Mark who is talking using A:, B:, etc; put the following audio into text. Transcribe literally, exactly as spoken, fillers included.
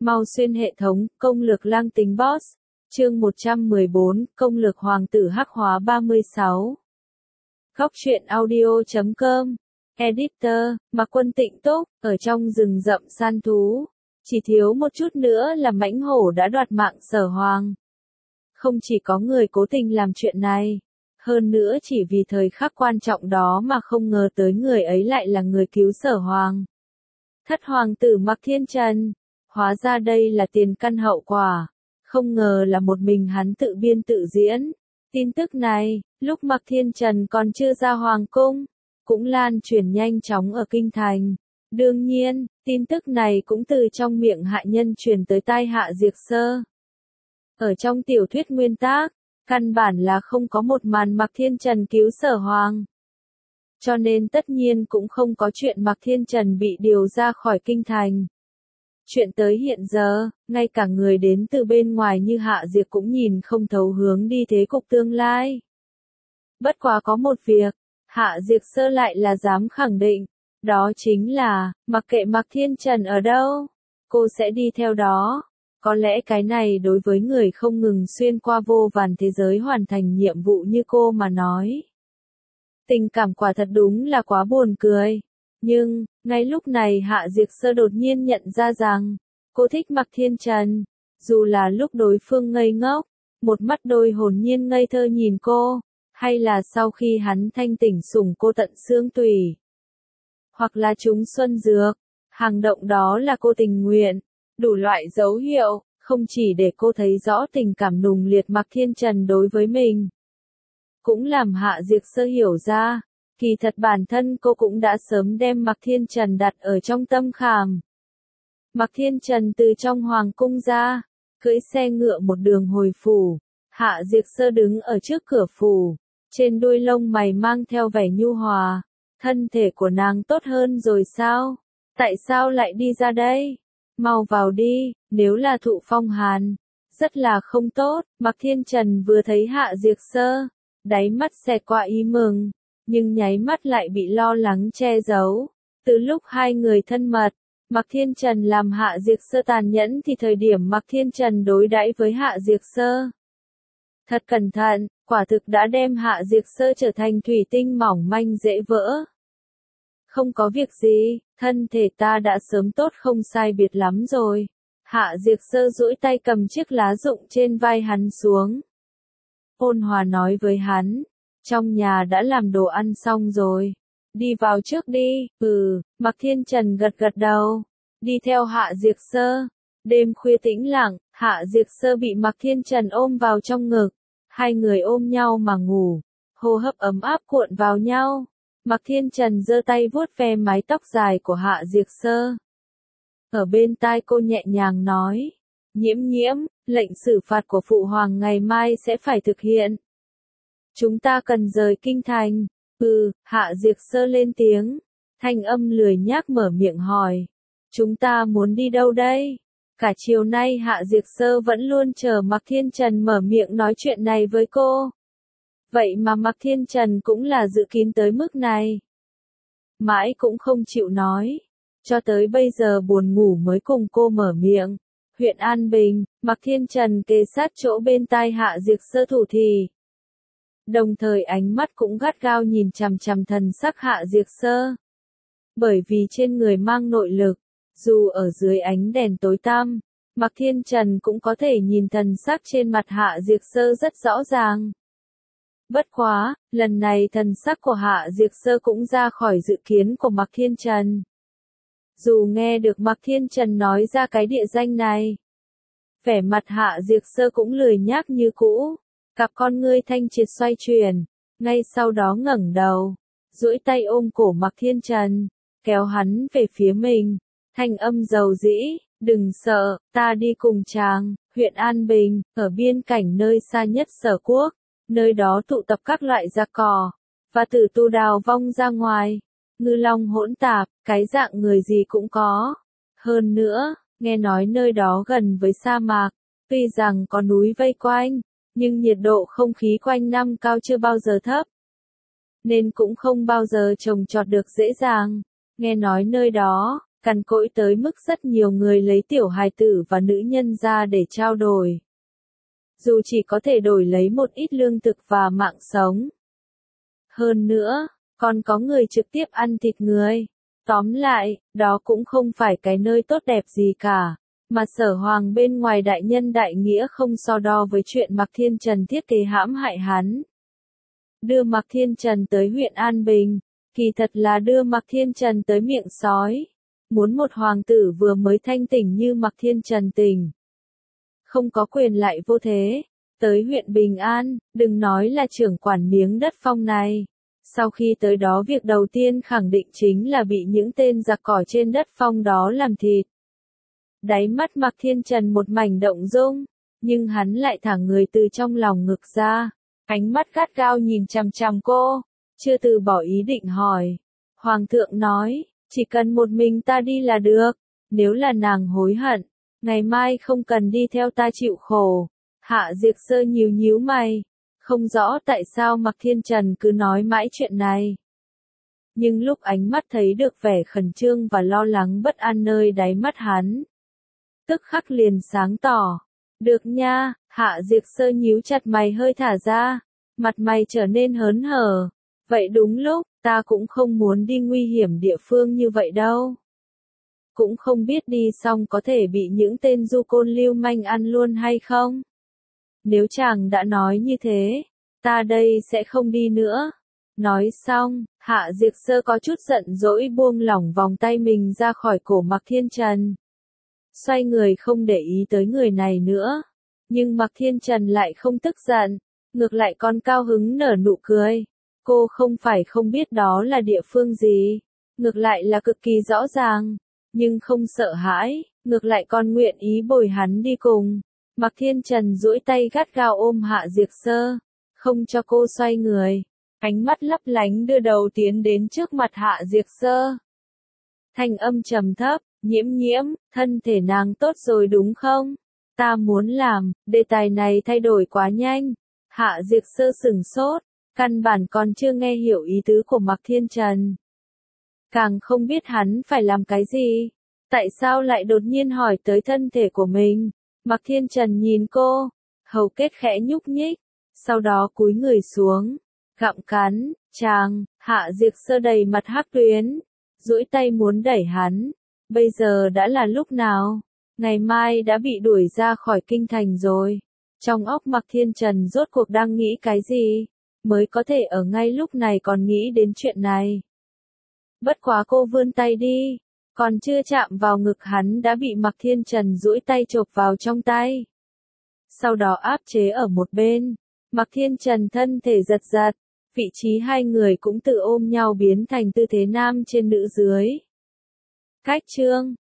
A: Mau xuyên hệ thống, công lược lang tính boss. Chương một trăm mười bốn, công lược hoàng tử hắc hóa ba mươi sáu. Góc truyện audio chấm com. Editor, Mạc Quân Tịnh Túc, ở trong rừng rậm săn thú. Chỉ thiếu một chút nữa là mãnh hổ đã đoạt mạng Sở Hoàng. Không chỉ có người cố tình làm chuyện này, hơn nữa chỉ vì thời khắc quan trọng đó mà không ngờ tới người ấy lại là người cứu Sở Hoàng. Thất hoàng tử Mạc Thiên Trần. Hóa ra đây là tiền căn hậu quả. Không ngờ là một mình hắn tự biên tự diễn. Tin tức này, lúc Mạc Thiên Trần còn chưa ra hoàng cung, cũng lan truyền nhanh chóng ở kinh thành. Đương nhiên, tin tức này cũng từ trong miệng hạ nhân truyền tới tai Hạ Diệt Sơ. Ở trong tiểu thuyết nguyên tác, căn bản là không có một màn Mạc Thiên Trần cứu Sở Hoàng. Cho nên tất nhiên cũng không có chuyện Mạc Thiên Trần bị điều ra khỏi kinh thành. Chuyện tới hiện giờ, ngay cả người đến từ bên ngoài như Hạ Diệp cũng nhìn không thấu hướng đi thế cục tương lai. Bất quá có một việc, Hạ Diệp Sơ lại là dám khẳng định, đó chính là, mặc kệ Mạc Thiên Trần ở đâu, cô sẽ đi theo đó. Có lẽ cái này đối với người không ngừng xuyên qua vô vàn thế giới hoàn thành nhiệm vụ như cô mà nói. Tình cảm quả thật đúng là quá buồn cười. Nhưng, ngay lúc này Hạ Diệp Sơ đột nhiên nhận ra rằng, cô thích Mạc Thiên Trần. Dù là lúc đối phương ngây ngốc, một mắt đôi hồn nhiên ngây thơ nhìn cô, hay là sau khi hắn thanh tỉnh sủng cô tận xương tủy. Hoặc là chúng xuân dược, hành động đó là cô tình nguyện, đủ loại dấu hiệu, không chỉ để cô thấy rõ tình cảm nùng liệt Mạc Thiên Trần đối với mình. Cũng làm Hạ Diệp Sơ hiểu ra, kỳ thật bản thân cô cũng đã sớm đem Mạc Thiên Trần đặt ở trong tâm khảm. Mạc Thiên Trần từ trong hoàng cung ra, cưỡi xe ngựa một đường hồi phủ. Hạ Diệp Sơ đứng ở trước cửa phủ, trên đuôi lông mày mang theo vẻ nhu hòa. Thân thể của nàng tốt hơn rồi sao? Tại sao lại đi ra đây? Mau vào đi, nếu là thụ phong hàn. Rất là không tốt. Mạc Thiên Trần vừa thấy Hạ Diệp Sơ, đáy mắt xẹt qua ý mừng, nhưng nháy mắt lại bị lo lắng che giấu. Từ lúc hai người thân mật, Mạc Thiên Trần làm Hạ Diệp Sơ tàn nhẫn thì thời điểm Mạc Thiên Trần đối đãi với Hạ Diệp Sơ thật cẩn thận, quả thực đã đem Hạ Diệp Sơ trở thành thủy tinh mỏng manh dễ vỡ. Không có việc gì, thân thể ta đã sớm tốt không sai biệt lắm rồi. Hạ Diệp Sơ duỗi tay cầm chiếc lá rụng trên vai hắn xuống. Ôn hòa nói với hắn, trong nhà đã làm đồ ăn xong rồi. Đi vào trước đi. Ừ, Mạc Thiên Trần gật gật đầu, đi theo Hạ Diệp Sơ. Đêm khuya tĩnh lặng, Hạ Diệp Sơ bị Mạc Thiên Trần ôm vào trong ngực. Hai người ôm nhau mà ngủ, hô hấp ấm áp cuộn vào nhau. Mạc Thiên Trần giơ tay vuốt ve mái tóc dài của Hạ Diệp Sơ. Ở bên tai cô nhẹ nhàng nói, Nhiễm Nhiễm, lệnh xử phạt của Phụ Hoàng ngày mai sẽ phải thực hiện. Chúng ta cần rời kinh thành. Ừ, Hạ Diệp Sơ lên tiếng, thanh âm lười nhác mở miệng hỏi. Chúng ta muốn đi đâu đây? Cả chiều nay Hạ Diệp Sơ vẫn luôn chờ Mạc Thiên Trần mở miệng nói chuyện này với cô. Vậy mà Mạc Thiên Trần cũng là dự kín tới mức này. Mãi cũng không chịu nói. Cho tới bây giờ buồn ngủ mới cùng cô mở miệng. Huyện An Bình, Mạc Thiên Trần kề sát chỗ bên tai Hạ Diệp Sơ thủ thì. Đồng thời ánh mắt cũng gắt gao nhìn chằm chằm thần sắc Hạ Diệp Sơ. Bởi vì trên người mang nội lực, dù ở dưới ánh đèn tối tăm, Mạc Thiên Trần cũng có thể nhìn thần sắc trên mặt Hạ Diệp Sơ rất rõ ràng. Bất quá, lần này thần sắc của Hạ Diệp Sơ cũng ra khỏi dự kiến của Mạc Thiên Trần. Dù nghe được Mạc Thiên Trần nói ra cái địa danh này, vẻ mặt Hạ Diệp Sơ cũng lười nhác như cũ, cặp con ngươi thanh triệt xoay chuyển, ngay sau đó ngẩng đầu, duỗi tay ôm cổ Mạc Thiên Trần, kéo hắn về phía mình, thanh âm dầu dĩ, đừng sợ, ta đi cùng chàng. Huyện An Bình, ở biên cảnh nơi xa nhất Sở Quốc, nơi đó tụ tập các loại gia cò, và tử tu đào vong ra ngoài, ngư long hỗn tạp, cái dạng người gì cũng có. Hơn nữa, nghe nói nơi đó gần với sa mạc, tuy rằng có núi vây quanh, nhưng nhiệt độ không khí quanh năm cao chưa bao giờ thấp, nên cũng không bao giờ trồng trọt được dễ dàng. Nghe nói nơi đó, cằn cỗi tới mức rất nhiều người lấy tiểu hài tử và nữ nhân ra để trao đổi. Dù chỉ có thể đổi lấy một ít lương thực và mạng sống. Hơn nữa, còn có người trực tiếp ăn thịt người. Tóm lại, đó cũng không phải cái nơi tốt đẹp gì cả, mà Sở Hoàng bên ngoài đại nhân đại nghĩa không so đo với chuyện Mạc Thiên Trần thiết kế hãm hại hắn. Đưa Mạc Thiên Trần tới huyện An Bình, kỳ thật là đưa Mạc Thiên Trần tới miệng sói. Muốn một hoàng tử vừa mới thanh tỉnh như Mạc Thiên Trần tỉnh. Không có quyền lại vô thế. Tới huyện Bình An, đừng nói là trưởng quản miếng đất phong này. Sau khi tới đó việc đầu tiên khẳng định chính là bị những tên giặc cỏ trên đất phong đó làm thịt. Đáy mắt Mạc Thiên Trần một mảnh động dung, nhưng hắn lại thả người từ trong lòng ngực ra. Ánh mắt gắt gao nhìn chằm chằm cô, chưa từ bỏ ý định hỏi. Hoàng thượng nói, chỉ cần một mình ta đi là được, nếu là nàng hối hận, ngày mai không cần đi theo ta chịu khổ. Hạ Diệt Sơ nhíu nhíu mày, không rõ tại sao Mạc Thiên Trần cứ nói mãi chuyện này. Nhưng lúc ánh mắt thấy được vẻ khẩn trương và lo lắng bất an nơi đáy mắt hắn, tức khắc liền sáng tỏ. Được nha, Hạ Diệt Sơ nhíu chặt mày hơi thả ra, mặt mày trở nên hớn hở. Vậy đúng lúc, ta cũng không muốn đi nguy hiểm địa phương như vậy đâu. Cũng không biết đi xong có thể bị những tên du côn lưu manh ăn luôn hay không. Nếu chàng đã nói như thế, ta đây sẽ không đi nữa. Nói xong, Hạ Diệt Sơ có chút giận dỗi buông lỏng vòng tay mình ra khỏi cổ Mạc Thiên Trần. Xoay người không để ý tới người này nữa. Nhưng Mạc Thiên Trần lại không tức giận, ngược lại còn cao hứng nở nụ cười. Cô không phải không biết đó là địa phương gì, ngược lại là cực kỳ rõ ràng, nhưng không sợ hãi, ngược lại còn nguyện ý bồi hắn đi cùng. Mạc Thiên Trần duỗi tay gắt gao ôm Hạ Diệt Sơ, không cho cô xoay người, ánh mắt lấp lánh đưa đầu tiến đến trước mặt Hạ Diệt Sơ. Thanh âm trầm thấp, nhiễm nhiễm, thân thể nàng tốt rồi đúng không? Ta muốn làm, đề tài này thay đổi quá nhanh. Hạ Diệt Sơ sửng sốt, căn bản còn chưa nghe hiểu ý tứ của Mạc Thiên Trần. Càng không biết hắn phải làm cái gì. Tại sao lại đột nhiên hỏi tới thân thể của mình? Mạc Thiên Trần nhìn cô, hầu kết khẽ nhúc nhích, sau đó cúi người xuống, gặm cắn, chàng. Hạ Diệt Sơ đầy mặt hắc tuyến, duỗi tay muốn đẩy hắn. Bây giờ đã là lúc nào? Ngày mai đã bị đuổi ra khỏi kinh thành rồi. Trong óc Mạc Thiên Trần rốt cuộc đang nghĩ cái gì? Mới có thể ở ngay lúc này còn nghĩ đến chuyện này. Bất quá cô vươn tay đi, còn chưa chạm vào ngực hắn đã bị Mạc Thiên Trần duỗi tay chộp vào trong tay. Sau đó áp chế ở một bên, Mạc Thiên Trần thân thể giật giật, vị trí hai người cũng tự ôm nhau biến thành tư thế nam trên nữ dưới. Cách chương